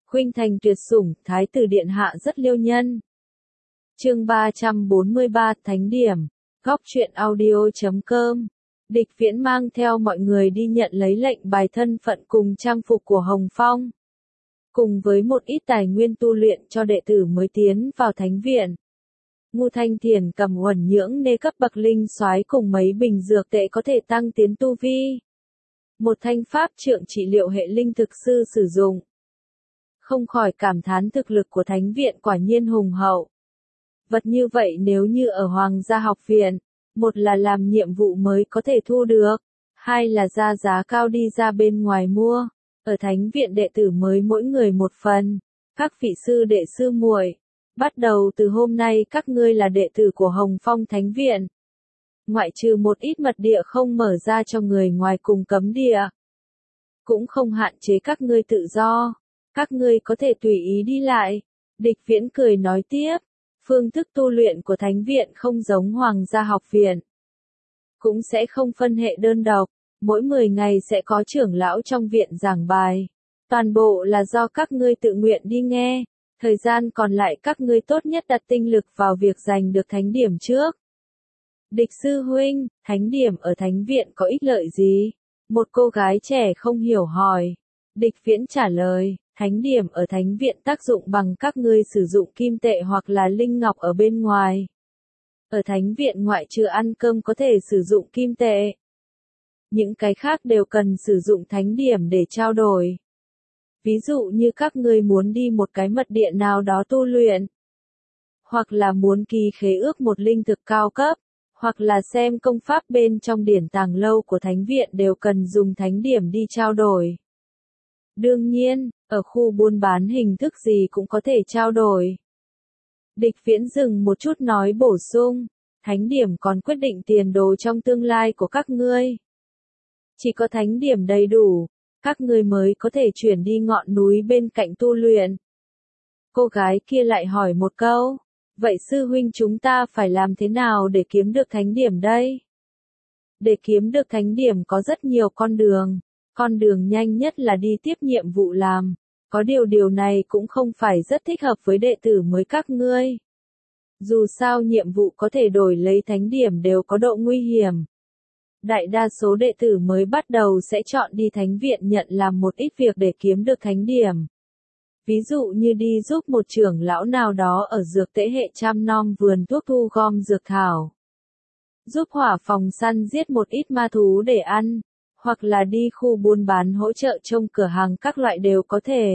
Khuynh thành tuyệt sủng, thái tử điện hạ rất liêu nhân. Chương 343 Thánh điểm. Góc truyện audio.com. Địch Viễn mang theo mọi người đi nhận lấy lệnh bài thân phận cùng trang phục của Hồng Phong, cùng với một ít tài nguyên tu luyện cho đệ tử mới tiến vào thánh viện. Ngô Thanh Thiền cầm huẩn nhưỡng nê cấp bậc linh soái cùng mấy bình dược tệ có thể tăng tiến tu vi. Một thanh pháp trượng trị liệu hệ linh thực sư sử dụng. Không khỏi cảm thán thực lực của thánh viện quả nhiên hùng hậu. Vật như vậy nếu như ở Hoàng gia học viện, một là làm nhiệm vụ mới có thể thu được, hai là ra giá cao đi ra bên ngoài mua. Ở thánh viện đệ tử mới mỗi người một phần. Các vị sư đệ sư muội, bắt đầu từ hôm nay các ngươi là đệ tử của Hồng Phong Thánh Viện. Ngoại trừ một ít mật địa không mở ra cho người ngoài cùng cấm địa, cũng không hạn chế các ngươi tự do. Các ngươi có thể tùy ý đi lại. Địch Viễn cười nói tiếp, phương thức tu luyện của Thánh Viện không giống Hoàng gia học viện. Cũng sẽ không phân hệ đơn độc, mỗi 10 ngày sẽ có trưởng lão trong viện giảng bài. Toàn bộ là do các ngươi tự nguyện đi nghe, thời gian còn lại các ngươi tốt nhất đặt tinh lực vào việc giành được thánh điểm trước. Địch sư huynh, thánh điểm ở Thánh Viện có ích lợi gì? Một cô gái trẻ không hiểu hỏi. Địch Viễn trả lời, thánh điểm ở Thánh Viện tác dụng bằng các ngươi sử dụng kim tệ hoặc là linh ngọc ở bên ngoài. Ở Thánh Viện ngoại trừ ăn cơm có thể sử dụng kim tệ. Những cái khác đều cần sử dụng thánh điểm để trao đổi. Ví dụ như các ngươi muốn đi một cái mật địa nào đó tu luyện, hoặc là muốn ký khế ước một linh thực cao cấp, hoặc là xem công pháp bên trong điển tàng lâu của Thánh Viện đều cần dùng thánh điểm đi trao đổi. Đương nhiên, ở khu buôn bán hình thức gì cũng có thể trao đổi. Địch Viễn dừng một chút nói bổ sung, thánh điểm còn quyết định tiền đồ trong tương lai của các ngươi. Chỉ có thánh điểm đầy đủ, các ngươi mới có thể chuyển đi ngọn núi bên cạnh tu luyện. Cô gái kia lại hỏi một câu, vậy sư huynh chúng ta phải làm thế nào để kiếm được thánh điểm đây? Để kiếm được thánh điểm có rất nhiều con đường nhanh nhất là đi tiếp nhiệm vụ làm, có điều này cũng không phải rất thích hợp với đệ tử mới các ngươi. Dù sao nhiệm vụ có thể đổi lấy thánh điểm đều có độ nguy hiểm. Đại đa số đệ tử mới bắt đầu sẽ chọn đi Thánh Viện nhận làm một ít việc để kiếm được thánh điểm. Ví dụ như đi giúp một trưởng lão nào đó ở dược tễ hệ chăm nom vườn thuốc thu gom dược thảo. Giúp hỏa phòng săn giết một ít ma thú để ăn, hoặc là đi khu buôn bán hỗ trợ trông cửa hàng các loại đều có thể.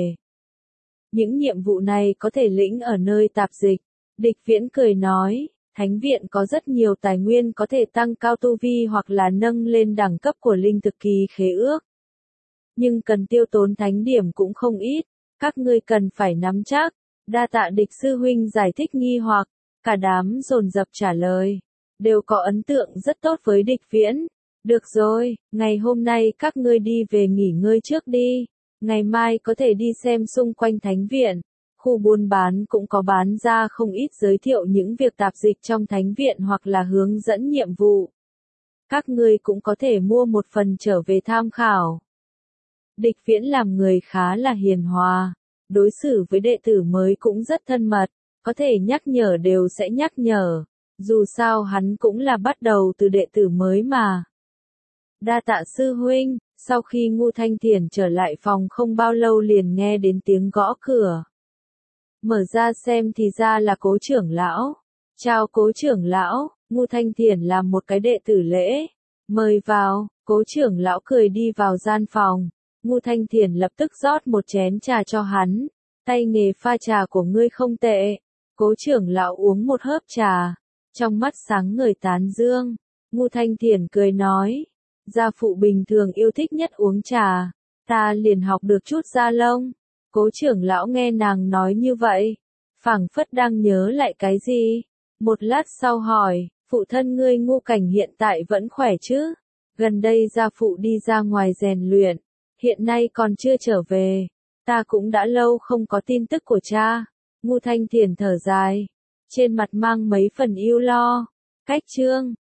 Những nhiệm vụ này có thể lĩnh ở nơi tạp dịch. Địch Viễn cười nói, Thánh Viện có rất nhiều tài nguyên có thể tăng cao tu vi hoặc là nâng lên đẳng cấp của linh thực kỳ khế ước. Nhưng cần tiêu tốn thánh điểm cũng không ít, các ngươi cần phải nắm chắc. Đa tạ Địch sư huynh giải thích nghi hoặc, cả đám dồn dập trả lời, đều có ấn tượng rất tốt với Địch Viễn. Được rồi, ngày hôm nay các ngươi đi về nghỉ ngơi trước đi, ngày mai có thể đi xem xung quanh Thánh Viện. Khu buôn bán cũng có bán ra không ít giới thiệu những việc tạp dịch trong Thánh Viện hoặc là hướng dẫn nhiệm vụ. Các ngươi cũng có thể mua một phần trở về tham khảo. Địch Viễn làm người khá là hiền hòa, đối xử với đệ tử mới cũng rất thân mật, có thể nhắc nhở đều sẽ nhắc nhở, dù sao hắn cũng là bắt đầu từ đệ tử mới mà. Đa tạ sư huynh. Sau khi Ngô Thanh Thiền trở lại phòng không bao lâu liền nghe đến tiếng gõ cửa. Mở ra xem thì ra là Cố trưởng lão. Chào Cố trưởng lão, Ngô Thanh Thiền làm một cái đệ tử lễ. Mời vào, Cố trưởng lão cười đi vào gian phòng. Ngô Thanh Thiền lập tức rót một chén trà cho hắn. Tay nghề pha trà của ngươi không tệ. Cố trưởng lão uống một hớp trà. Trong mắt sáng ngời tán dương. Ngô Thanh Thiền cười nói. Gia phụ bình thường yêu thích nhất uống trà. Ta liền học được chút gia lông. Cố trưởng lão nghe nàng nói như vậy, phảng phất đang nhớ lại cái gì. Một lát sau hỏi, phụ thân ngươi Ngô Cảnh hiện tại vẫn khỏe chứ? Gần đây gia phụ đi ra ngoài rèn luyện, hiện nay còn chưa trở về. Ta cũng đã lâu không có tin tức của cha. Ngô Thanh Thiền thở dài, trên mặt mang mấy phần ưu lo. Cách chương